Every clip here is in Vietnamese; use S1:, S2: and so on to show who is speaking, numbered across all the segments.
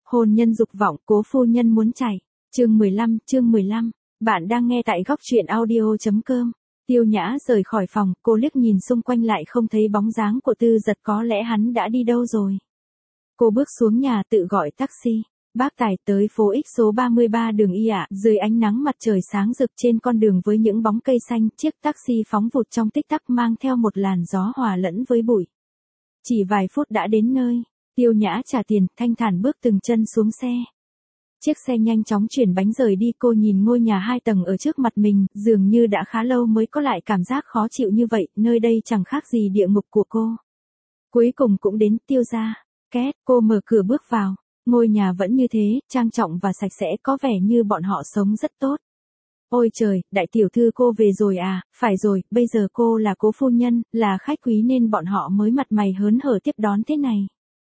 S1: Hôn nhân dục vọng, cố phu nhân muốn chạy. Chương 15. Bạn đang nghe tại góc truyện audio.com. Tiêu Nhã rời khỏi phòng, cô liếc nhìn xung quanh lại không thấy bóng dáng của Tư Giật, có lẽ hắn đã đi đâu rồi. Cô bước xuống nhà tự gọi taxi. Bác Tài, tới phố X số 33 đường Y ạ. Dưới ánh nắng mặt trời sáng rực trên con đường với những bóng cây xanh, chiếc taxi phóng vụt trong tích tắc mang theo một làn gió hòa lẫn với bụi. Chỉ vài phút đã đến nơi. Tiêu Nhã trả tiền, thanh thản bước từng chân xuống xe. Chiếc xe nhanh chóng chuyển bánh rời đi, cô nhìn ngôi nhà 2 tầng ở trước mặt mình, dường như đã khá lâu mới có lại cảm giác khó chịu như vậy, nơi đây chẳng khác gì địa ngục của cô. Cuối cùng cũng đến Tiêu gia. Két, cô mở cửa bước vào. Ngôi nhà vẫn như thế, trang trọng và sạch sẽ, có vẻ như bọn họ sống rất tốt. Ôi trời, đại tiểu thư cô về rồi à? Phải rồi, bây giờ cô là cố phu nhân, là khách quý nên bọn họ mới mặt mày hớn hở tiếp đón thế này.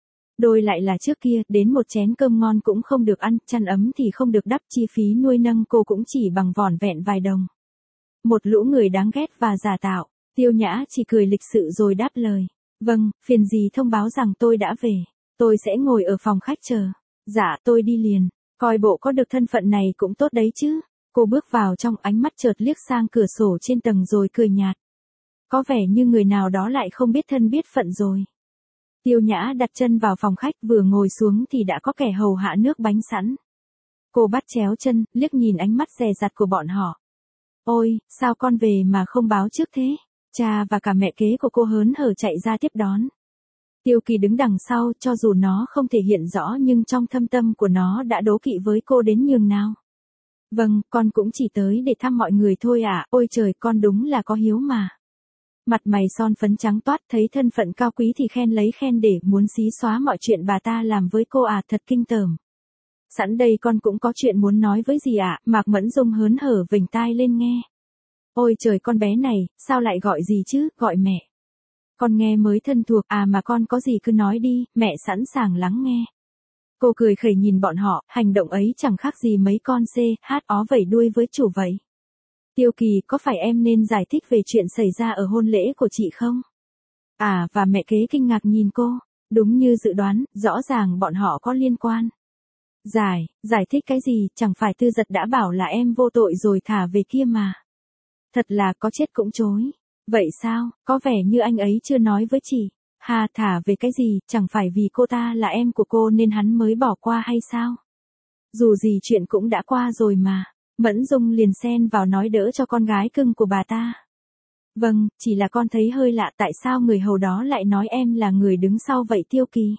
S1: Đôi lại là trước kia, đến một chén cơm ngon cũng không được ăn, chăn ấm thì không được đắp, chi phí nuôi nâng cô cũng chỉ bằng vỏn vẹn vài đồng. Một lũ người đáng ghét và giả tạo. Tiêu Nhã chỉ cười lịch sự rồi đáp lời. Vâng, phiền gì thông báo rằng tôi đã về. Tôi sẽ ngồi ở phòng khách chờ. Dạ, tôi đi liền. Coi bộ có được thân phận này cũng tốt đấy chứ. Cô bước vào trong, ánh mắt chợt liếc sang cửa sổ trên tầng rồi cười nhạt. Có vẻ như người nào đó lại không biết thân biết phận rồi. Tiêu Nhã đặt chân vào phòng khách, vừa ngồi xuống thì đã có kẻ hầu hạ nước bánh sẵn. Cô bắt chéo chân, liếc nhìn ánh mắt dè dặt của bọn họ. Ôi, sao con về mà không báo trước thế? Cha và cả mẹ kế của cô hớn hở chạy ra tiếp đón. Tiêu Kỳ đứng đằng sau, cho dù nó không thể hiện rõ nhưng trong thâm tâm của nó đã đố kỵ với cô đến nhường nào. Vâng, con cũng chỉ tới để thăm mọi người thôi ạ. Ôi trời, con đúng là có hiếu mà. Mặt mày son phấn trắng toát, thấy thân phận cao quý thì khen lấy khen để, muốn xí xóa mọi chuyện bà ta làm với cô à, thật kinh tởm. Sẵn đây con cũng có chuyện muốn nói với dì ạ. Mạc Mẫn Dung hớn hở vểnh tai lên nghe. Ôi trời, con bé này, sao lại gọi gì chứ, gọi mẹ. Con nghe mới thân thuộc, à mà con có gì cứ nói đi, mẹ sẵn sàng lắng nghe. Cô cười khẩy nhìn bọn họ, hành động ấy chẳng khác gì mấy con hát ó vẩy đuôi với chủ vậy. Tiêu Kỳ, có phải em nên giải thích về chuyện xảy ra ở hôn lễ của chị không? À, và mẹ kế kinh ngạc nhìn cô. Đúng như dự đoán, rõ ràng bọn họ có liên quan. Giải thích cái gì, chẳng phải Tư Giật đã bảo là em vô tội rồi thả về kia mà. Thật là có chết cũng chối. Vậy sao, có vẻ như anh ấy chưa nói với chị. Hà, thả về cái gì, chẳng phải vì cô ta là em của cô nên hắn mới bỏ qua hay sao? Dù gì chuyện cũng đã qua rồi mà. Mẫn Dung liền xen vào nói đỡ cho con gái cưng của bà ta. Vâng, chỉ là con thấy hơi lạ, tại sao người hầu đó lại nói em là người đứng sau vậy Tiêu Kỳ?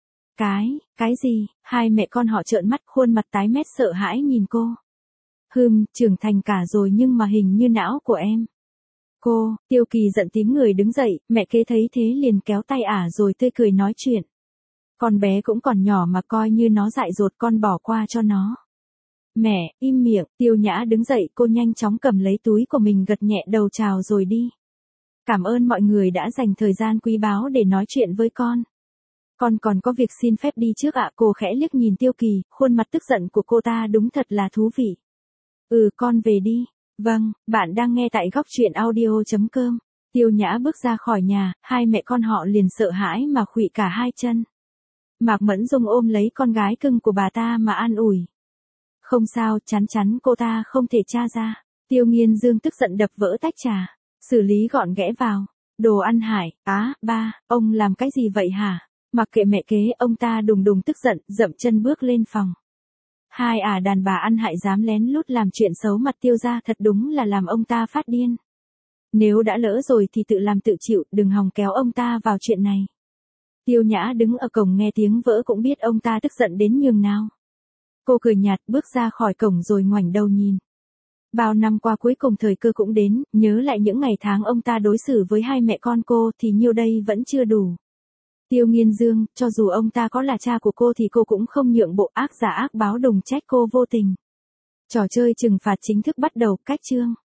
S1: Cái gì? Hai mẹ con họ trợn mắt, khuôn mặt tái mét sợ hãi nhìn cô. Trưởng thành cả rồi nhưng mà hình như não của em. Tiêu Kỳ giận tím người đứng dậy, mẹ kế thấy thế liền kéo tay ả rồi tươi cười nói chuyện. Con bé cũng còn nhỏ mà, coi như nó dại dột, con bỏ qua cho nó. Mẹ, im miệng. Tiêu Nhã đứng dậy, cô nhanh chóng cầm lấy túi của mình, gật nhẹ đầu chào rồi đi. Cảm ơn mọi người đã dành thời gian quý báu để nói chuyện với con. Con còn có việc xin phép đi trước ạ. Cô khẽ liếc nhìn Tiêu Kỳ, khuôn mặt tức giận của cô ta đúng thật là thú vị. Con về đi. Vâng, bạn đang nghe tại góc truyện audio.com. Tiêu Nhã bước ra khỏi nhà, hai mẹ con họ liền sợ hãi mà khuỵu cả hai chân. Mạc Mẫn Dung ôm lấy con gái cưng của bà ta mà an ủi. Không sao, chắn cô ta không thể tra ra. Tiêu Nghiên Dương tức giận đập vỡ tách trà, xử lý gọn ghẽ vào. Đồ ăn hại, ba, ông làm cái gì vậy hả? Mặc kệ mẹ kế, ông ta đùng tức giận, dậm chân bước lên phòng. Hai đàn bà ăn hại dám lén lút làm chuyện xấu mặt Tiêu gia, thật đúng là làm ông ta phát điên. Nếu đã lỡ rồi thì tự làm tự chịu, đừng hòng kéo ông ta vào chuyện này. Tiêu Nhã đứng ở cổng nghe tiếng vỡ cũng biết ông ta tức giận đến nhường nào. Cô cười nhạt bước ra khỏi cổng rồi ngoảnh đầu nhìn. Bao năm qua cuối cùng thời cơ cũng đến, nhớ lại những ngày tháng ông ta đối xử với hai mẹ con cô thì nhiêu đây vẫn chưa đủ. Tiêu Nghiên Dương, cho dù ông ta có là cha của cô thì cô cũng không nhượng bộ, ác giả ác báo đùng trách cô vô tình. Trò chơi trừng phạt chính thức bắt đầu, cách chương.